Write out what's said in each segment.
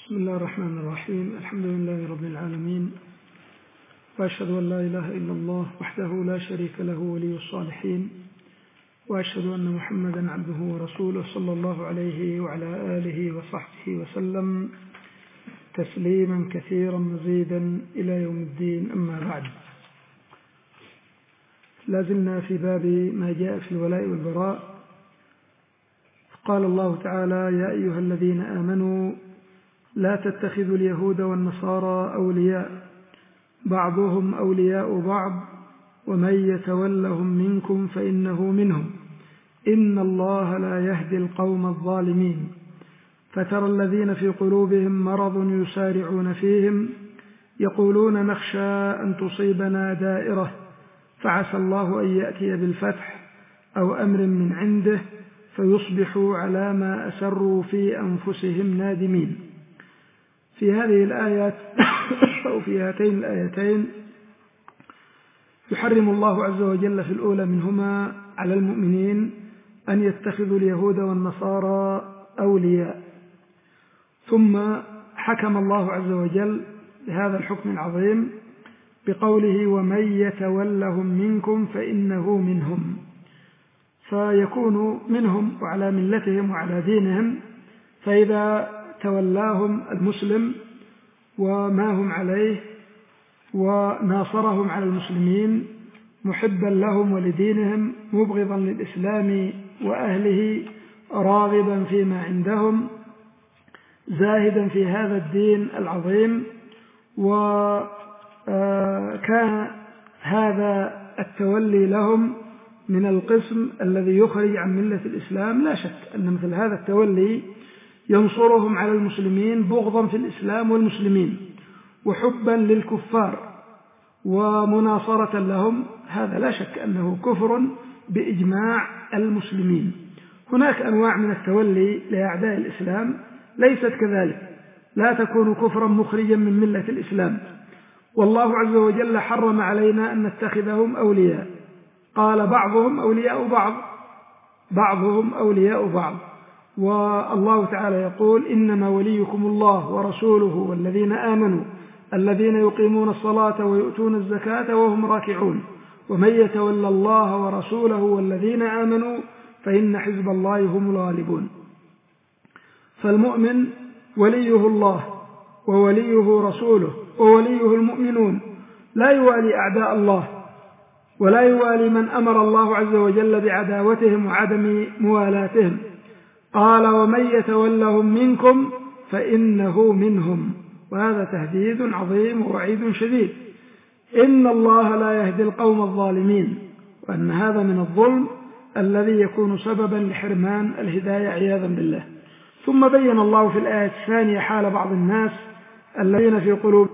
بسم الله الرحمن الرحيم. الحمد لله رب العالمين، وأشهد أن لا إله إلا الله وحده لا شريك له ولي الصالحين، وأشهد أن محمدا عبده ورسوله صلى الله عليه وعلى آله وصحبه وسلم تسليما كثيرا مزيدا إلى يوم الدين. أما بعد، لازلنا في باب ما جاء في الولاء والبراء. قال الله تعالى: يا أيها الذين آمنوا لا تتخذوا اليهود والنصارى أولياء بعضهم أولياء بعض ومن يتولهم منكم فإنه منهم إن الله لا يهدي القوم الظالمين. فترى الذين في قلوبهم مرض يسارعون فيهم يقولون نخشى أن تصيبنا دائرة فعسى الله أن يأتي بالفتح أو أمر من عنده فيصبحوا على ما أسروا في أنفسهم نادمين. في هذه الآيات أو في هاتين الآيتين يحرم الله عز وجل في الأولى منهما على المؤمنين أن يتخذوا اليهود والنصارى أولياء، ثم حكم الله عز وجل بهذا الحكم العظيم بقوله: ومن يتولهم منكم فإنه منهم، فيكون منهم وعلى ملتهم وعلى دينهم. فإذا تولاهم المسلم وما هم عليه وناصرهم على المسلمين محبا لهم ولدينهم مبغضا للإسلام وأهله راغبا فيما عندهم زاهدا في هذا الدين العظيم، وكان هذا التولي لهم من القسم الذي يخرج عن ملة الإسلام، لا شك أن مثل هذا التولي ينصرهم على المسلمين بغضا في الإسلام والمسلمين وحبا للكفار ومناصرة لهم، هذا لا شك أنه كفر بإجماع المسلمين. هناك أنواع من التولي لأعداء الإسلام ليست كذلك، لا تكون كفرا مخرجا من ملة الإسلام، والله عز وجل حرم علينا أن نتخذهم أولياء، قال بعضهم أولياء بعض، بعضهم أولياء بعض. والله تعالى يقول: إنما وليكم الله ورسوله والذين آمنوا الذين يقيمون الصلاة ويؤتون الزكاة وهم راكعون ومن يتولى الله ورسوله والذين آمنوا فإن حزب الله هم الغالبون. فالمؤمن وليه الله ووليه رسوله ووليه المؤمنون، لا يوالي أعداء الله ولا يوالي من أمر الله عز وجل بعداوتهم وعدم موالاتهم. قال: ومن يتولهم منكم فإنه منهم، وهذا تهديد عظيم ووعيد شديد. إن الله لا يهدي القوم الظالمين، وأن هذا من الظلم الذي يكون سببا لحرمان الهداية عياذا بالله. ثم بين الله في الآية الثانية حال بعض الناس الذين في قلوب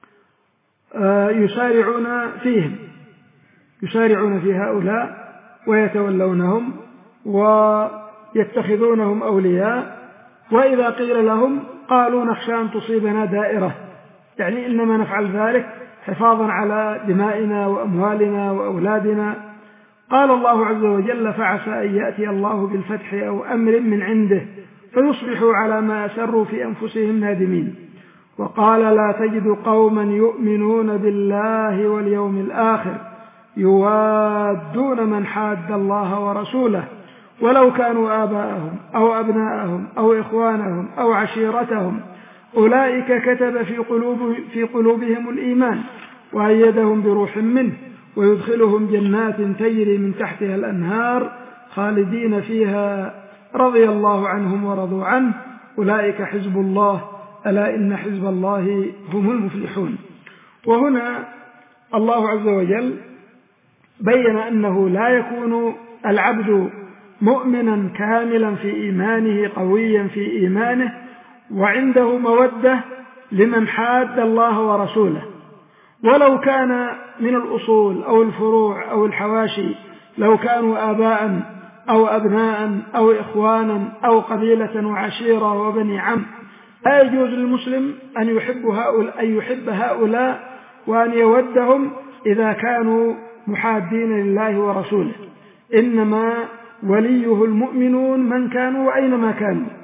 يسارعون في هؤلاء ويتولونهم ويتخذونهم أولياء، وإذا قيل لهم قالوا نخشى أن تصيبنا دائرة، يعني إنما نفعل ذلك حفاظا على دمائنا وأموالنا وأولادنا. قال الله عز وجل: فعسى أن يأتي الله بالفتح أو أمر من عنده فيصبحوا على ما أسروا في أنفسهم نادمين. وقال: لا تجد قوما يؤمنون بالله واليوم الآخر يوادون من حاد الله ورسوله ولو كانوا آباءهم أو أبناءهم أو إخوانهم أو عشيرتهم أولئك كتب في قلوبهم الإيمان وأيدهم بروح منه ويدخلهم جنات تجري من تحتها الأنهار خالدين فيها رضي الله عنهم ورضوا عنه أولئك حزب الله ألا إن حزب الله هم المفلحون. وهنا الله عز وجل بين أنه لا يكون العبد مؤمنا كاملا في إيمانه قويا في إيمانه وعنده مودة لمن حاد الله ورسوله، ولو كان من الأصول أو الفروع أو الحواشي، لو كانوا آباء أو أبناء أو إخوانا أو قبيلة وعشيرة وبني عم، لا يجوز للمسلم أن يحب هؤلاء وأن يودهم إذا كانوا محادين لله ورسوله. إنما وليه المؤمنون من كانوا وأينما كانوا،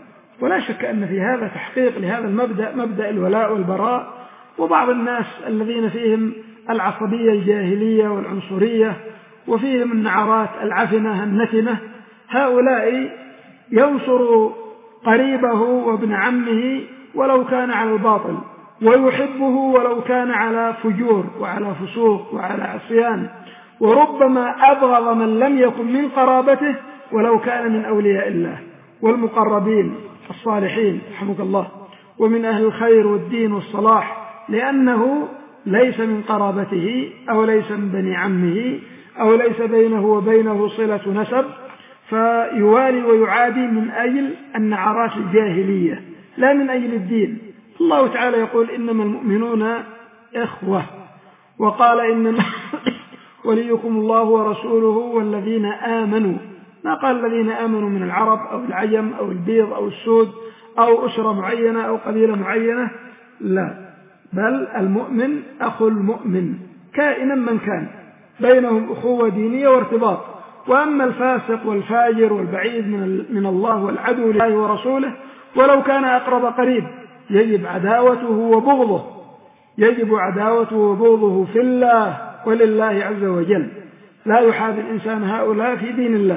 ولا شك أن في هذا تحقيق لهذا المبدأ، مبدأ الولاء والبراء. وبعض الناس الذين فيهم العصبية الجاهلية والعنصرية وفيهم النعرات العفنة النتنة، هؤلاء ينصر قريبه وابن عمه ولو كان على الباطل، ويحبه ولو كان على فجور وعلى فسوق وعلى عصيان، وربما أبغض من لم يكن من قرابته ولو كان من أولياء الله والمقربين الصالحين رحمك الله ومن أهل الخير والدين والصلاح، لأنه ليس من قرابته أو ليس من بني عمه أو ليس بينه وبينه صلة نسب، فيوالي ويعادي من أجل النعرات الجاهلية لا من أجل الدين. الله تعالى يقول إنما المؤمنون إخوة، وقال إنما وليكم الله ورسوله والذين آمنوا، ما قال الذين آمنوا من العرب أو العجم أو البيض أو السود أو أسرة معينة أو قبيلة معينة، لا، بل المؤمن أخو المؤمن كائنا من كان، بينهم أخوة دينية وارتباط. وأما الفاسق والفاجر والبعيد من الله والعدو لله ورسوله ولو كان أقرب قريب يجب عداوته وبغضه، يجب عداوته وبغضه في الله ولله عز وجل، لا يحابي الإنسان هؤلاء في دين الله.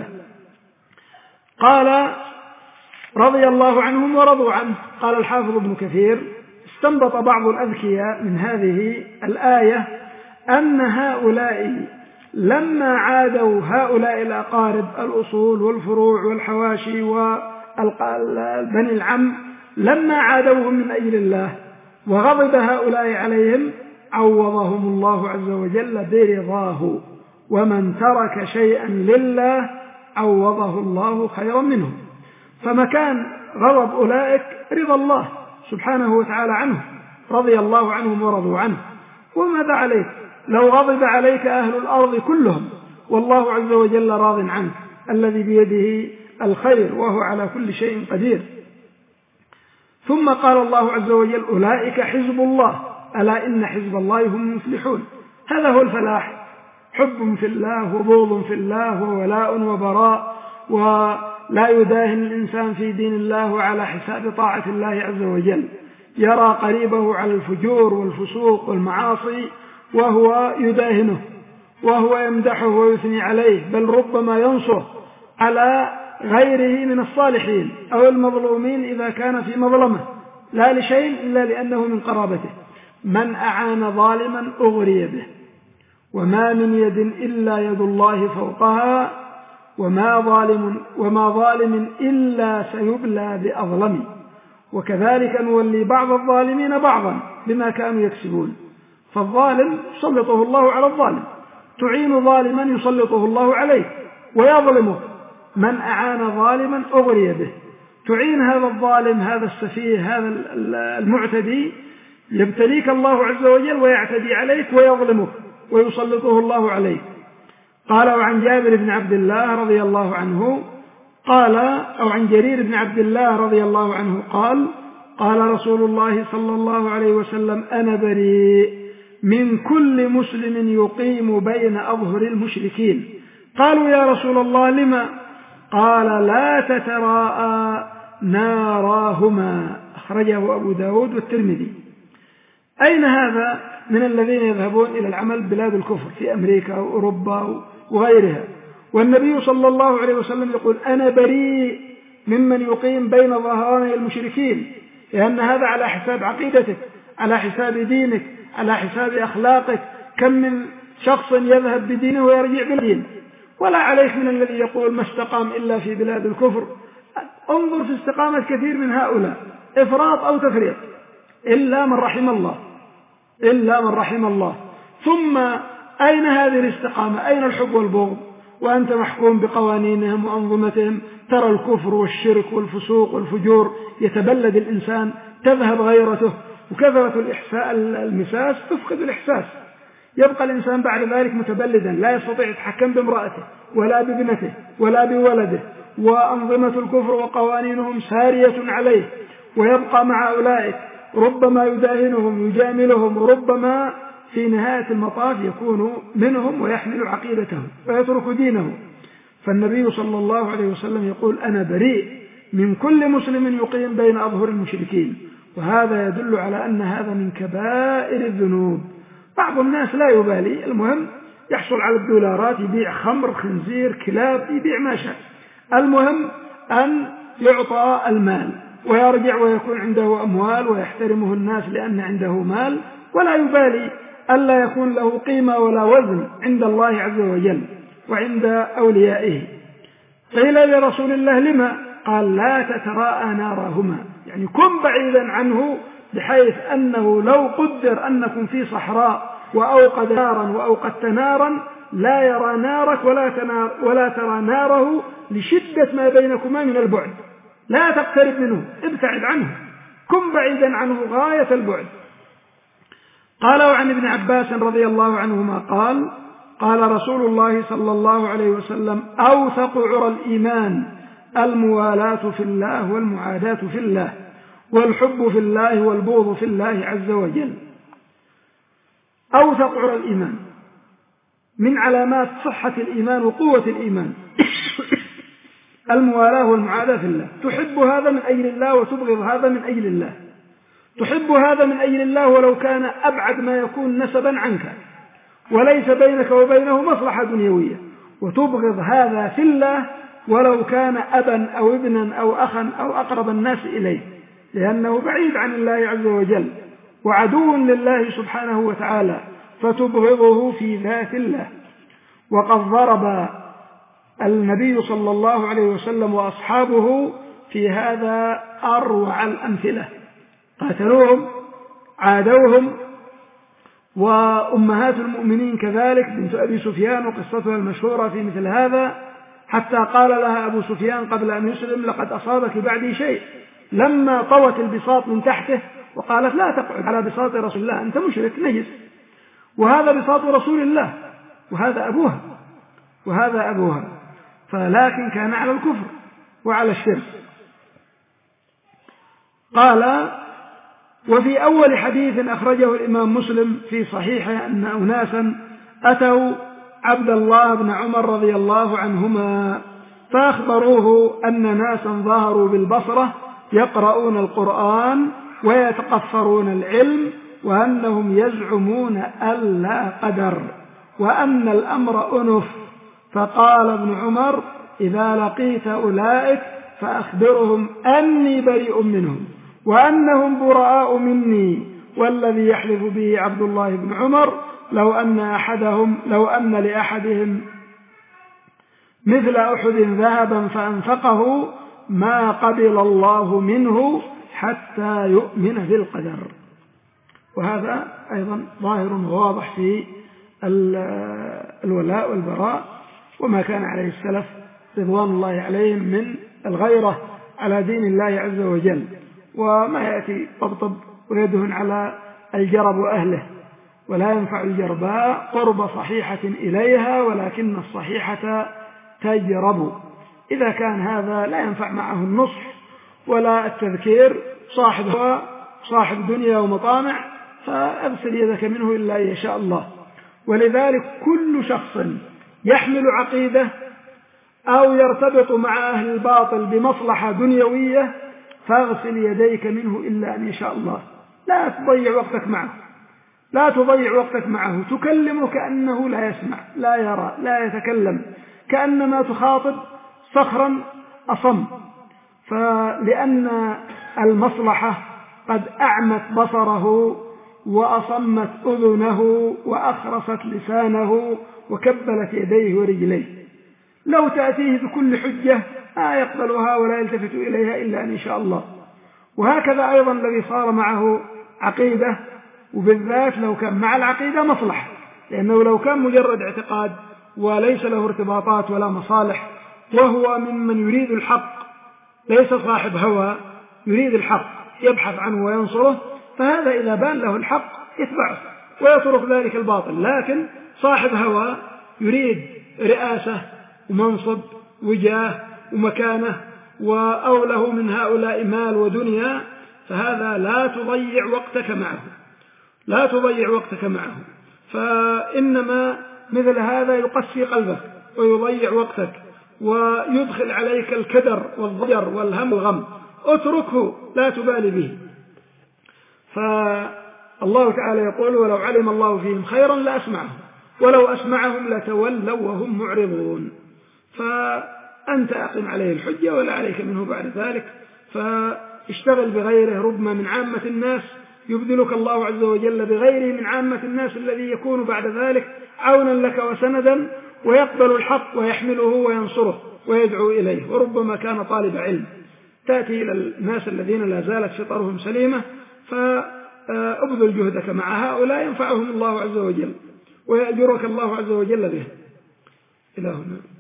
قال رضي الله عنهم ورضوا عنه. قال الحافظ ابن كثير استنبط بعض الأذكياء من هذه الآية أن هؤلاء لما عادوا هؤلاء الأقارب الأصول والفروع والحواشي وبني العم، لما عادوهم من أجل الله وغضب هؤلاء عليهم عوضهم الله عز وجل برضاه، ومن ترك شيئا لله عوضه الله خيرا منه. فمكان غضب أولئك رضا الله سبحانه وتعالى عنه، رضي الله عنهم ورضوا عنه. وماذا عليك لو غضب عليك أهل الأرض كلهم والله عز وجل راض عنك، الذي بيده الخير وهو على كل شيء قدير. ثم قال الله عز وجل أولئك حزب الله ألا إن حزب الله هم المفلحون. هذا هو الفلاح، حب في الله وبغض في الله وولاء وبراء، ولا يداهن الإنسان في دين الله على حساب طاعة الله عز وجل، يرى قريبه على الفجور والفسوق والمعاصي وهو يداهنه وهو يمدحه ويثني عليه، بل ربما ينصر على غيره من الصالحين أو المظلومين إذا كان في مظلمة، لا لشيء إلا لأنه من قرابته. من أعان ظالما أغري به، وما من يد إلا يد الله فوقها، وما ظالم إلا سيبلى بأظلم، وكذلك نولي بعض الظالمين بعضا بما كانوا يكسبون. فالظالم يسلطه الله على الظالم، تعين ظالما يسلطه الله عليه ويظلمه. من أعان ظالما أغري به، تعين هذا الظالم هذا السفيه هذا المعتدي، يبتليك الله عز وجل ويعتدي عليك ويظلمك ويسلطه الله عليك. قال وعن جابر بن عبد الله رضي الله عنه قال، أو عن جرير بن عبد الله رضي الله عنه قال قال رسول الله صلى الله عليه وسلم أنا بريء من كل مسلم يقيم بين أظهر المشركين. قالوا يا رسول الله لما؟ قال لا تتراءى ناراهما، أخرجه أبو داود والترمذي. أين هذا من الذين يذهبون إلى العمل بلاد الكفر في أمريكا وأوروبا وغيرها، والنبي صلى الله عليه وسلم يقول أنا بريء ممن يقيم بين ظهراني المشركين، لأن هذا على حساب عقيدتك، على حساب دينك، على حساب أخلاقك. كم من شخص يذهب بدينه ويرجع بالدين. ولا عليك من الذي يقول ما استقام إلا في بلاد الكفر. انظر في استقامة كثير من هؤلاء، إفراط أو تفريط، إلا من رحم الله، إلا من رحم الله. ثم أين هذه الاستقامة؟ أين الحب والبغض وأنت محكوم بقوانينهم وأنظمتهم؟ ترى الكفر والشرك والفسوق والفجور يتبلد الإنسان، تذهب غيرته، وكثرة المساس تفقد الإحساس، يبقى الإنسان بعد ذلك متبلدا لا يستطيع يتحكم بامرأته ولا بابنته ولا بولده، وأنظمة الكفر وقوانينهم سارية عليه، ويبقى مع أولئك ربما يداهنهم يجاملهم، وربما في نهاية المطاف يكون منهم ويحمل عقيدته ويترك دينه. فالنبي صلى الله عليه وسلم يقول أنا بريء من كل مسلم يقيم بين أظهر المشركين، وهذا يدل على أن هذا من كبائر الذنوب. بعض الناس لا يبالي، المهم يحصل على الدولارات، يبيع خمر، خنزير، كلاب، يبيع ما شاء، المهم أن يعطى المال ويرجع ويكون عنده أموال ويحترمه الناس لأن عنده مال، ولا يبالي ألا يكون له قيمة ولا وزن عند الله عز وجل وعند أوليائه. قيل لرسول الله لما؟ قال لا تتراءى نارهما، يعني كن بعيدا عنه، بحيث أنه لو قدر أنكم في صحراء وأوقد نارا وأوقدت نارا لا يرى نارك ولا ترى ناره لشدة ما بينكما من البعد، لا تقترب منه، ابتعد عنه، كن بعيدا عنه غاية البعد. قال وعن ابن عباس رضي الله عنهما قال قال رسول الله صلى الله عليه وسلم أوثق عرى الإيمان الموالاة في الله والمعاداة في الله والحب في الله والبغض في الله عز وجل. أوثق عرى الإيمان من علامات صحة الإيمان وقوة الإيمان الموالاة والمعاداة في الله، تحب هذا من أجل الله وتبغض هذا من أجل الله، تحب هذا من أجل الله ولو كان أبعد ما يكون نسبا عنك وليس بينك وبينه مصلحة دنيوية، وتبغض هذا في الله ولو كان أبا أو ابنا أو أخا أو أقرب الناس إليه، لأنه بعيد عن الله عز وجل وعدو لله سبحانه وتعالى، فتبغضه في ذات الله. وقد ضرب النبي صلى الله عليه وسلم وأصحابه في هذا أروع الأمثلة، قاتلوهم، عادوهم، وأمهات المؤمنين كذلك بنت أبي سفيان وقصتها المشهورة في مثل هذا، حتى قال لها أبو سفيان قبل أن يسلم لقد أصابك بعدي شيء، لما طوت البساط من تحته وقالت لا تقعد على بساط رسول الله أنت مشرك نجس، وهذا بساط رسول الله وهذا أبوها فلكن كان على الكفر وعلى الشرك. قال وفي أول حديث أخرجه الإمام مسلم في صحيحه أن أناسا أتوا عبد الله بن عمر رضي الله عنهما فأخبروه أن ناسا ظهروا بالبصرة يقرؤون القرآن ويتقفرون العلم وأنهم يزعمون ألا قدر وأن الأمر أنف. فقال ابن عمر إذا لقيت أولئك فأخبرهم أني بريء منهم وأنهم براء مني، والذي يحلف به عبد الله بن عمر لو أن لأحدهم مثل أحد ذهبا فأنفقه ما قبل الله منه حتى يؤمن بالقدر. وهذا أيضا ظاهر وواضح في الولاء والبراء وما كان عليه السلف رضوان الله عليهم من الغيرة على دين الله عز وجل، وما يأتي طبطب ويدهن على الجرب وأهله، ولا ينفع الجرباء قرب صحيحة إليها ولكن الصحيحة تجرب. إذا كان هذا لا ينفع معه النصح ولا التذكير، صاحب دنيا ومطامع، فأغسل يدك منه إلا إن شاء الله. ولذلك كل شخص يحمل عقيدة أو يرتبط مع أهل الباطل بمصلحة دنيوية فاغسل يديك منه إلا أن يشاء الله. لا تضيع وقتك معه، تكلمه كأنه لا يسمع لا يرى لا يتكلم، كأنما تخاطب صخرا أصم، فلأن المصلحة قد أعمت بصره وأصمت أذنه وأخرست لسانه وكبلت يديه ورجليه. لو تأتيه بكل حجة لا يقبلها ولا يلتفت إليها إلا أن شاء الله. وهكذا أيضا الذي صار معه عقيدة، وبالذات لو كان مع العقيدة مصلحة، لأنه لو كان مجرد اعتقاد وليس له ارتباطات ولا مصالح وهو ممن يريد الحق، ليس صاحب هوى يريد الحق يبحث عنه وينصره، فهذا إذا بان له الحق يتبعه ويترك ذلك الباطل. لكن صاحب هوى يريد رئاسة ومنصب وجاه ومكانة أو له من هؤلاء مال ودنيا، فهذا لا تضيع وقتك معه، فإنما مثل هذا يقسي قلبك ويضيع وقتك ويدخل عليك الكدر والضجر والهم والغم، اتركه لا تبالي به. فالله تعالى يقول: ولو علم الله فيهم خيرا لأسمعهم ولو أسمعهم لتولوا وهم معرضون. فأنت أقم عليه الحجة ولا عليك منه بعد ذلك، فاشتغل بغيره. ربما من عامة الناس يبذلك الله عز وجل بغيره من عامة الناس الذي يكون بعد ذلك عونا لك وسندا، ويقبل الحق ويحمله وينصره ويدعو إليه. وربما كان طالب علم، تأتي إلى الناس الذين لا زالت فطرهم سليمة، فأبذل جهدك مع هؤلاء ينفعهم الله عز وجل ويأجرك الله عز وجل به. إلى هنا.